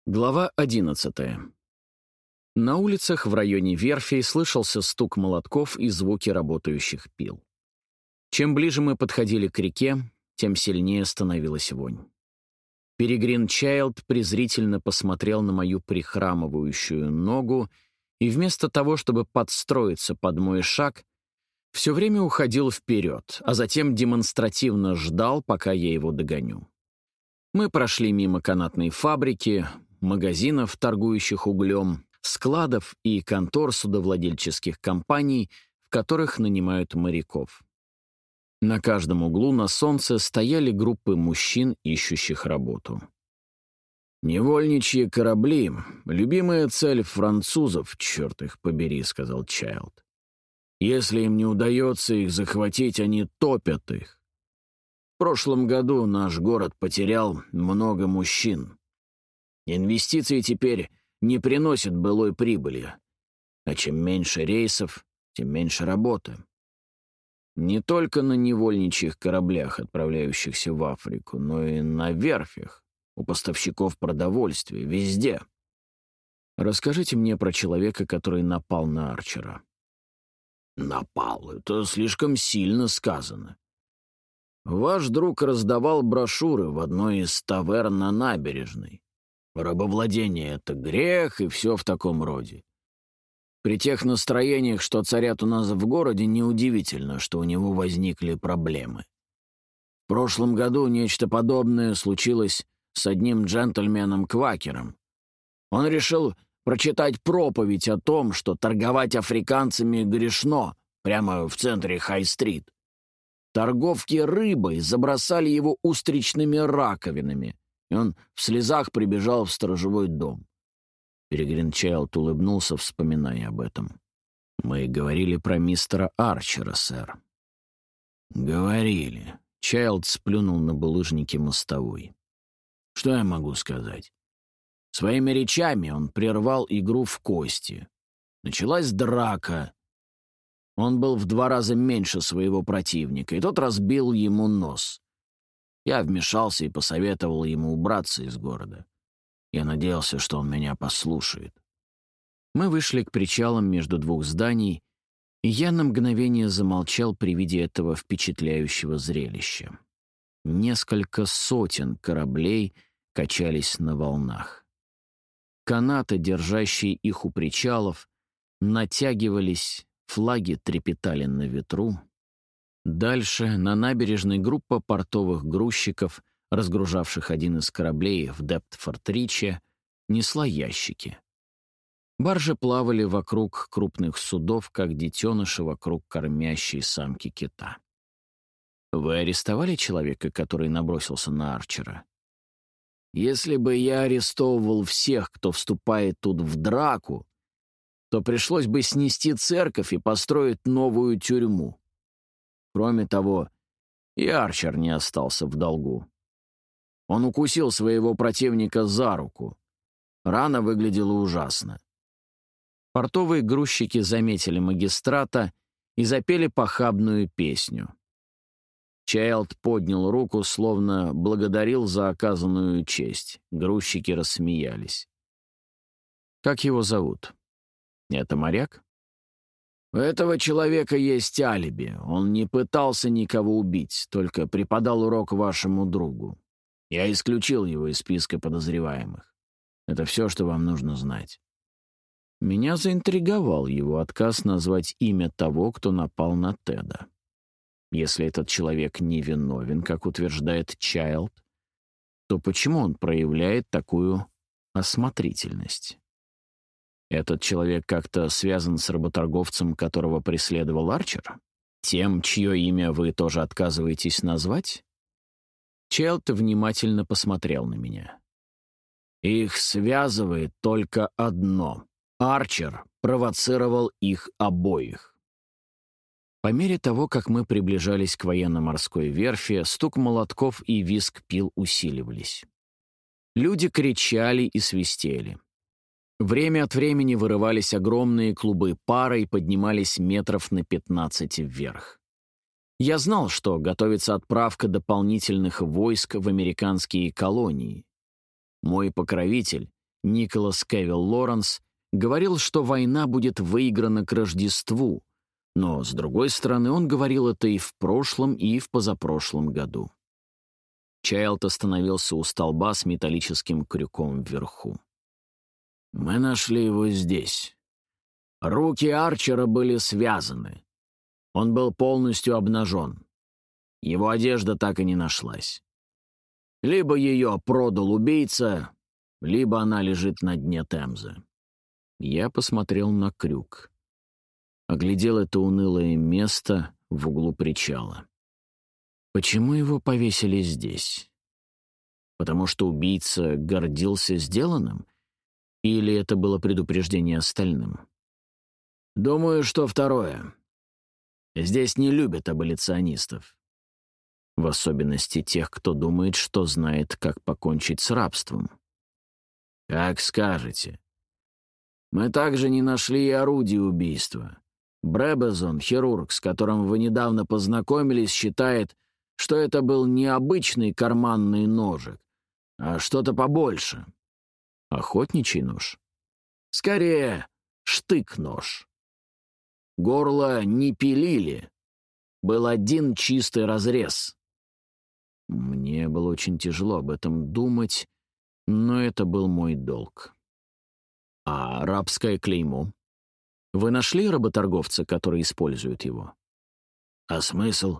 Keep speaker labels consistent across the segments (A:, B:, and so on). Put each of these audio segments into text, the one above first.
A: Глава 11. На улицах в районе верфи слышался стук молотков и звуки работающих пил. Чем ближе мы подходили к реке, тем сильнее становилась вонь. Перегрин Чайлд презрительно посмотрел на мою прихрамывающую ногу и вместо того, чтобы подстроиться под мой шаг, все время уходил вперед, а затем демонстративно ждал, пока я его догоню. Мы прошли мимо канатной фабрики, магазинов, торгующих углем, складов и контор судовладельческих компаний, в которых нанимают моряков. На каждом углу на солнце стояли группы мужчин, ищущих работу. «Невольничьи корабли — любимая цель французов, черт их побери», — сказал Чайлд. «Если им не удается их захватить, они топят их. В прошлом году наш город потерял много мужчин. Инвестиции теперь не приносят былой прибыли, а чем меньше рейсов, тем меньше работы. Не только на невольничьих кораблях, отправляющихся в Африку, но и на верфях, у поставщиков продовольствия, везде. Расскажите мне про человека, который напал на Арчера». «Напал — это слишком сильно сказано. Ваш друг раздавал брошюры в одной из таверн на набережной. Рабовладение — это грех и все в таком роде. При тех настроениях, что царят у нас в городе, неудивительно, что у него возникли проблемы. В прошлом году нечто подобное случилось с одним джентльменом-квакером. Он решил прочитать проповедь о том, что торговать африканцами грешно, прямо в центре Хай-стрит. Торговки рыбой забросали его устричными раковинами, и он в слезах прибежал в сторожевой дом. Перегрин Чайлд улыбнулся, вспоминая об этом. «Мы говорили про мистера Арчера, сэр». «Говорили». Чайлд сплюнул на булыжнике мостовой. «Что я могу сказать? Своими речами он прервал игру в кости. Началась драка. Он был в 2 раза меньше своего противника, и тот разбил ему нос. Я вмешался и посоветовал ему убраться из города. Я надеялся, что он меня послушает». Мы вышли к причалам между 2 зданий, и я на мгновение замолчал при виде этого впечатляющего зрелища. Несколько сотен кораблей качались на волнах. Канаты, держащие их у причалов, натягивались, флаги трепетали на ветру. Дальше на набережной группа портовых грузчиков, разгружавших один из кораблей в Дептфорд-Риче, несла ящики. Баржи плавали вокруг крупных судов, как детеныши вокруг кормящей самки кита. «Вы арестовали человека, который набросился на Арчера?» «Если бы я арестовывал всех, кто вступает тут в драку, то пришлось бы снести церковь и построить новую тюрьму. Кроме того, и Арчер не остался в долгу. Он укусил своего противника за руку. Рана выглядела ужасно». Портовые грузчики заметили магистрата и запели похабную песню. Чайлд поднял руку, словно благодарил за оказанную честь. Грузчики рассмеялись. «Как его зовут? Это моряк?» «У этого человека есть алиби. Он не пытался никого убить, только преподал урок вашему другу. Я исключил его из списка подозреваемых. Это все, что вам нужно знать». Меня заинтриговал его отказ назвать имя того, кто напал на Теда. Если этот человек невиновен, как утверждает Чайлд, то почему он проявляет такую осмотрительность? Этот человек как-то связан с работорговцем, которого преследовал Арчер? Тем, чье имя вы тоже отказываетесь назвать? Чайлд внимательно посмотрел на меня. «Их связывает только одно. Арчер провоцировал их обоих». По мере того, как мы приближались к военно-морской верфи, стук молотков и визг пил усиливались. Люди кричали и свистели. Время от времени вырывались огромные клубы пара и поднимались метров на 15 вверх. Я знал, что готовится отправка дополнительных войск в американские колонии. Мой покровитель Николас Кевилл Лоренс, говорил, что война будет выиграна к Рождеству, но, с другой стороны, он говорил это и в прошлом, и в позапрошлом году. Чайлд остановился у столба с металлическим крюком вверху. «Мы нашли его здесь. Руки Арчера были связаны. Он был полностью обнажен. Его одежда так и не нашлась. Либо ее продал убийца, либо она лежит на дне Темзы». Я посмотрел на крюк. Оглядел это унылое место в углу причала. Почему его повесили здесь? Потому что убийца гордился сделанным? Или это было предупреждение остальным? Думаю, что второе. Здесь не любят аболиционистов. В особенности тех, кто думает, что знает, как покончить с рабством. Как скажете. Мы также не нашли и орудие убийства. Бребезон, хирург, с которым вы недавно познакомились, считает, что это был не обычный карманный ножик, а что-то побольше. Охотничий нож? Скорее, штык-нож. Горло не пилили. Был один чистый разрез. Мне было очень тяжело об этом думать, но это был мой долг. А рабское клеймо? Вы нашли работорговца, который использует его? А смысл?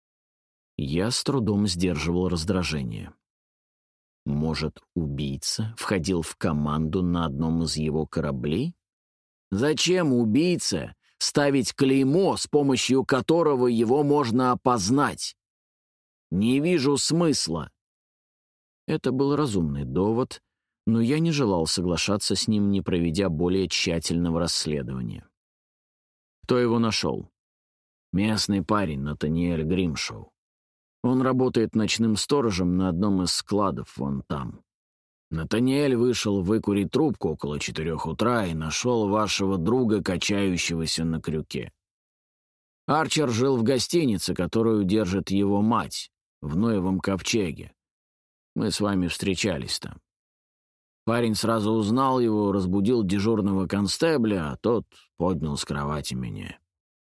A: Я с трудом сдерживал раздражение. Может, убийца входил в команду на одном из его кораблей? Зачем убийце ставить клеймо, с помощью которого его можно опознать? Не вижу смысла. Это был разумный довод, но я не желал соглашаться с ним, не проведя более тщательного расследования. Кто его нашел? Местный парень Натаниэль Гримшоу. Он работает ночным сторожем на одном из складов вон там. Натаниэль вышел выкурить трубку около 4 утра и нашел вашего друга, качающегося на крюке. Арчер жил в гостинице, которую держит его мать, в Ноевом ковчеге. Мы с вами встречались там. Парень сразу узнал его, разбудил дежурного констебля, а тот поднял с кровати меня.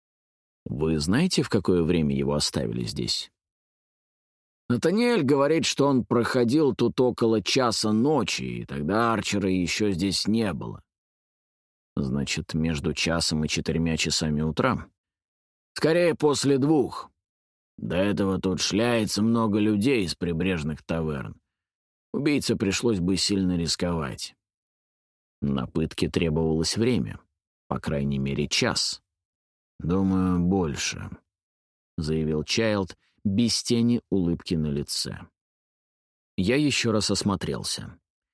A: Вы знаете, в какое время его оставили здесь? Натаниэль говорит, что он проходил тут около часа ночи, и тогда Арчера еще здесь не было. Значит, между часом и 4 часами утра? Скорее, после 2. До этого тут шляется много людей из прибрежных таверн. Убийце пришлось бы сильно рисковать. На пытки требовалось время. По крайней мере, час. «Думаю, больше», — заявил Чайлд, без тени улыбки на лице. Я еще раз осмотрелся.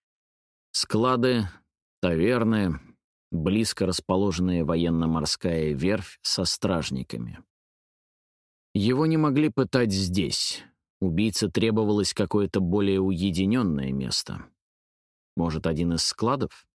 A: Склады, таверны, близко расположенная военно-морская верфь со стражниками. Его не могли пытать здесь. Убийце требовалось какое-то более уединенное место. Может, один из складов?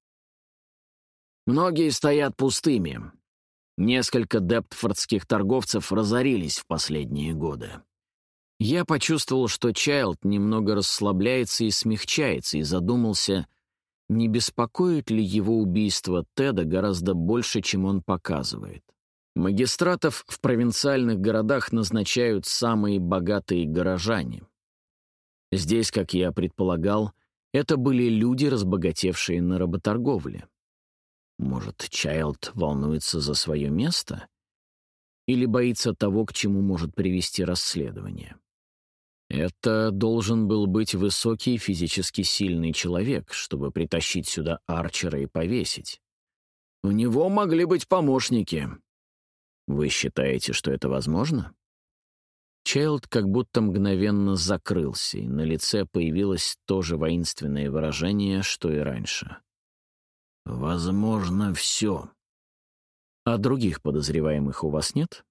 A: Многие стоят пустыми. Несколько дептфордских торговцев разорились в последние годы. Я почувствовал, что Чайлд немного расслабляется и смягчается, и задумался, не беспокоит ли его убийство Теда гораздо больше, чем он показывает. Магистратов в провинциальных городах назначают самые богатые горожане. Здесь, как я предполагал, это были люди, разбогатевшие на работорговле. Может, Чайлд волнуется за свое место? Или боится того, к чему может привести расследование? Это должен был быть высокий, физически сильный человек, чтобы притащить сюда Арчера и повесить. У него могли быть помощники. Вы считаете, что это возможно? Чайлд как будто мгновенно закрылся, и на лице появилось то же воинственное выражение, что и раньше. «Возможно, все». «А других подозреваемых у вас нет?»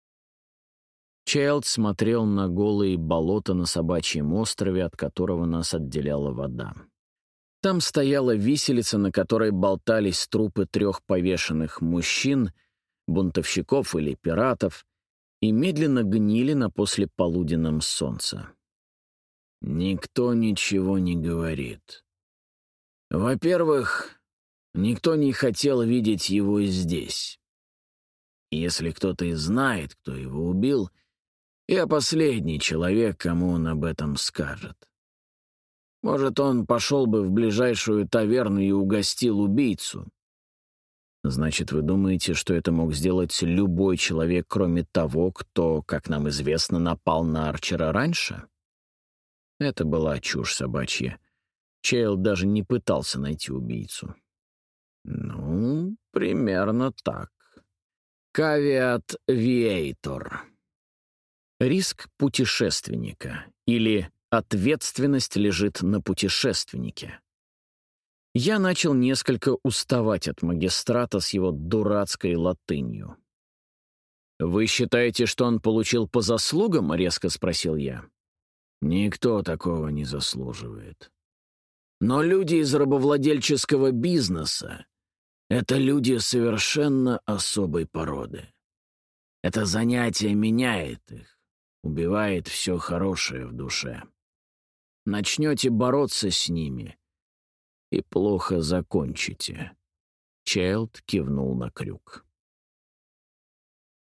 A: Чайлд смотрел на голые болота на Собачьем острове, от которого нас отделяла вода. Там стояла виселица, на которой болтались трупы 3 повешенных мужчин, бунтовщиков или пиратов, и медленно гнили на послеполуденном солнце. «Никто ничего не говорит. Во-первых, никто не хотел видеть его здесь. И если кто-то и знает, кто его убил, я последний человек, кому он об этом скажет. Может, он пошел бы в ближайшую таверну и угостил убийцу. Значит, вы думаете, что это мог сделать любой человек, кроме того, кто, как нам известно, напал на Арчера раньше? Это была чушь собачья. Чейл даже не пытался найти убийцу. Ну, примерно так. Кавиат виейтор. Риск путешественника или ответственность лежит на путешественнике. Я начал несколько уставать от магистрата с его дурацкой латынью. «Вы считаете, что он получил по заслугам?» — резко спросил я. «Никто такого не заслуживает. Но люди из рабовладельческого бизнеса — это люди совершенно особой породы. Это занятие меняет их, убивает все хорошее в душе. Начнете бороться с ними — и плохо закончите». Чайлд кивнул на крюк.